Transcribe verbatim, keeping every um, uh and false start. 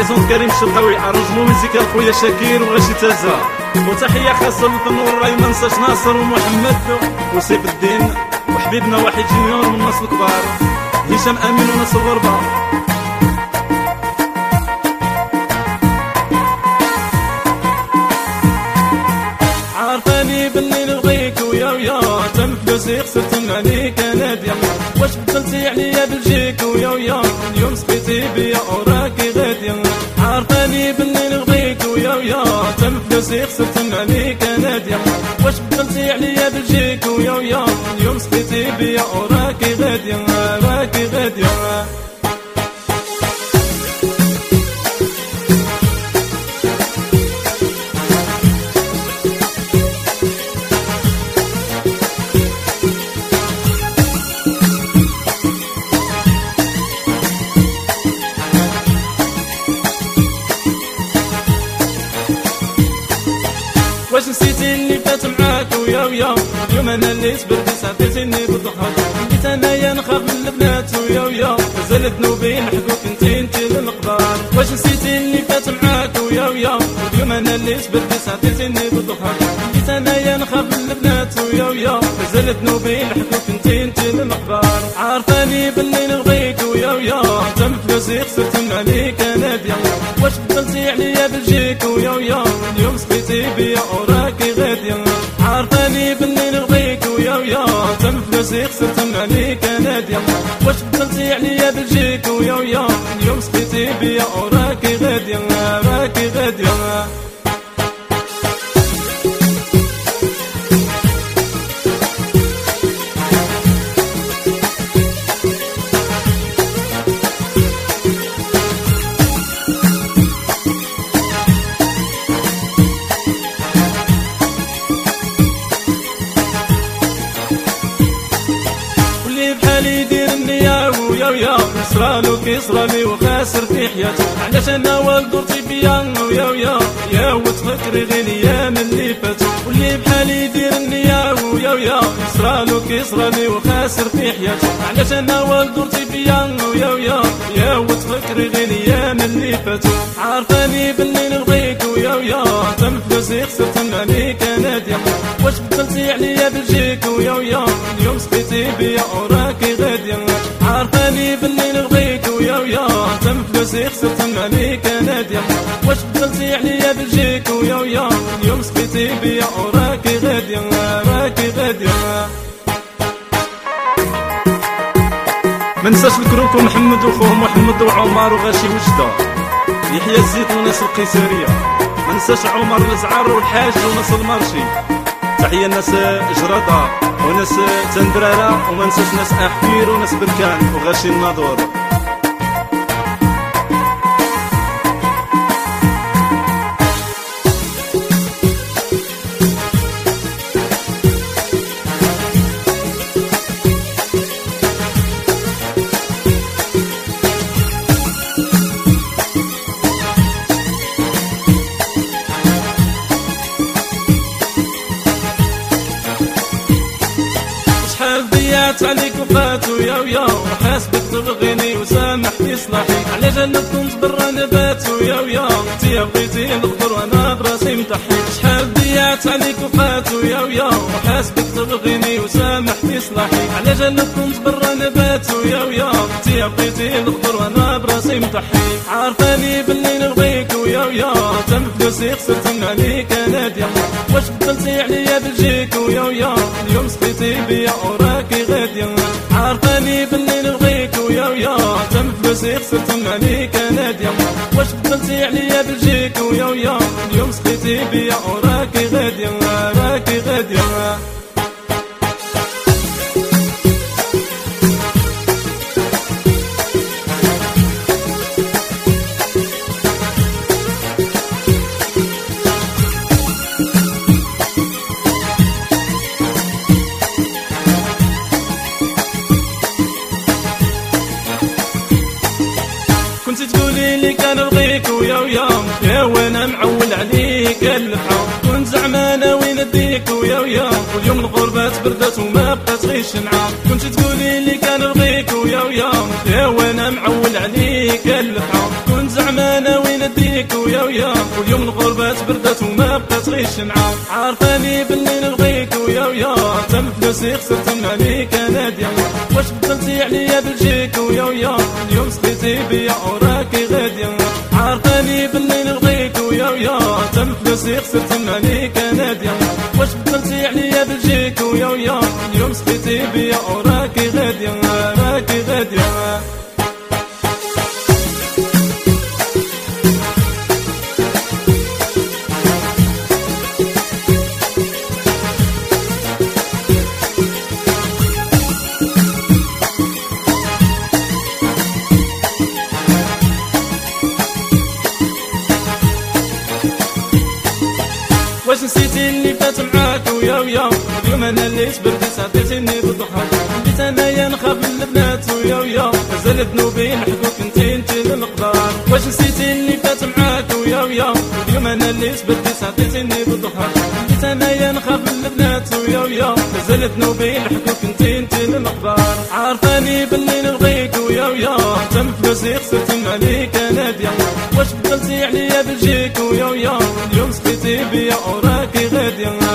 بريزونت كريم الشرقاوي، ارونجمون ميوزيكال خويا شاكير وغاشي تازا، وتحيه خاصه للنور راي ما نساش ناصر ومحمد وسيف الدين وحبيبنا واحد جونيور من الناس الكبار، هشام امين وناس الغربه. عارفاني باللي نبغيك ويا ويا تم فلوسي خسرت عليك انا ديال، واش بدلتي عليا بلجيك ويا ويا اليوم سقيتي بيا وراكي غاديه. عارفاني باللي نبغيك ويا ويا تم فلوسي خسرت عليك انا ديال، واش بدلتي عليا بلجيك ويا ويا اليوم سقيتي بيا وراكي غاديه راكي غاديه. واش نسيتي اللي فات معاك ويا ويا اليوم انا اللي صبرت ساعدتيني بالضحك، بديت انايا نخاف من البنات ويا ويا مازال ذنوبي نحكوك انتي انتي للقبار. واش نسيتي اللي فات معاك ويا ويا اليوم انا اللي صبرت ساعدتيني بالضحك، بديت انايا نخاف من البنات ويا ويا مازال ذنوبي نحكوك انتي انتي للقبار. عارفاني باللي نبغيك ويا ويا تم فلوسي خسرت عليك انا ديال، واش بدلتي عليا بلجيك ويا ويا اليوم سقيتي بيا وراكي غاديه. عارفاني باللي نبغيك ويا ويا تم فلوسي خسرت عليك انا ديال، واش بدلتي عليا بلجيك ويا ويا اليوم سقيتي بيا وراكي غاديه راكي غاديه. بحالي يدير النية ويا ويا يصرالو كيصرالي وخاسر في حياتي، علاش انا والدورتي بيا ويا ويا يا وتفكري غير الايام اللي فاتو. واللي بحالي يدير النية ويا ويا يصرالو كيصرالي وخاسر في حياتي، علاش انا والدورتي بيا ويا ويا يا وتفكري غير الايام اللي فاتو. عارفاني باللي نبغيك ويا ويا تم فلوسي خسرت عليك انا ديال، واش بدلتي عليا بلجيك ويا ويا اليوم سقيتي بيا وراكي غاديه. عارفاني باللي نبغيك ويا ويا تم فلوسي خسرت عليك انا ديال، واش بدلتي عليا بلجيك ويا ويا اليوم سقيتي بيا وراكي غاديه راكي غاديه. منساش الكروك ومحمد وخوه محمد وعمر وغاشي وجده، يحيى الزيت وناس القيساريه، منساش عمر الزعار والحاج وناس المرشي، تحية الناس جرادة وناس تندرارة ومنساش ناس أحكير وناس بركان وغاشي الناظور. ضيعت عليك وفات ويا ويا وحاسبك تبغيني وسامحني صلاحي، على جنب كنت برا نبات ويا ويا انتي بغيتي نغدر وانا براسي متحي. شحال ضيعت عليك وفات ويا ويا وحاسبك تبغيني وسامحني صلاحي، على جنب كنت برا نبات ويا ويا انتي بغيتي نغدر وانا براسي متحي. عارفاني باللي نبغيك ويا ويا تم فلوسي خسرت عليك انا ديال، واش بدلتي عليا بلجيك ويا ويا اليوم سقيتي بيا وراكي غاديه. عارفاني باللي نبغيك ويا ويا تم فلوسي خسرت عليك انا ديال، واش بدلتي عليا بلجيك ويا ويا اليوم سقيتي بيا وراكي غاديه راكي غاديه. كنت تقولي لي كان بغيك ويا ويا يا وانا معول عليك اللفعه، كنت زعما وين نديك ويا ويا واليوم الغربه تبردت وما بقات غير الشمعه. كنت تقولي لي كان بغيك ويا ويا يا وانا معول عليك اللفعه، كنت زعما وين ويا ويا واليوم الغربة بردت وما بقات غير الشمعة عارفاني باللي نلغيك ويا ويا تم فلوسي خسرت مالي كنديا واش بدلتي عليا بلجيك ويا ويا اليوم سقيتي بيا وراكي غادية عارفاني باللي نلغيك ويا ويا تم فلوسي خسرت مالي كنديا واش بدلتي عليا بلجيك ويا ويا اليوم سقيتي بيا وراكي غادية راكي غادية واش نسيتي اللي فات معاك ويا ويا اليوم انا اللي صبرت ساعدتيني بالضحك بديت انايا نخاف من البنات ويا ويا مازال ذنوبي نحكوك انتي انتي للقدر واش نسيتي اللي فات معاك ويا ويا اليوم انا اللي صبرت ساعدتيني بالضحك بديت انايا نخاف من البنات ويا ويا مازال ذنوبي نحكوك انتي انتي للقدر عارفاني باللي نلغيك ويا ويا تم فلوسي خسرت مالي كنديا واش بدلتي عليا بلجيك ويا ويا اليوم سقيتي بيا وراكي غادية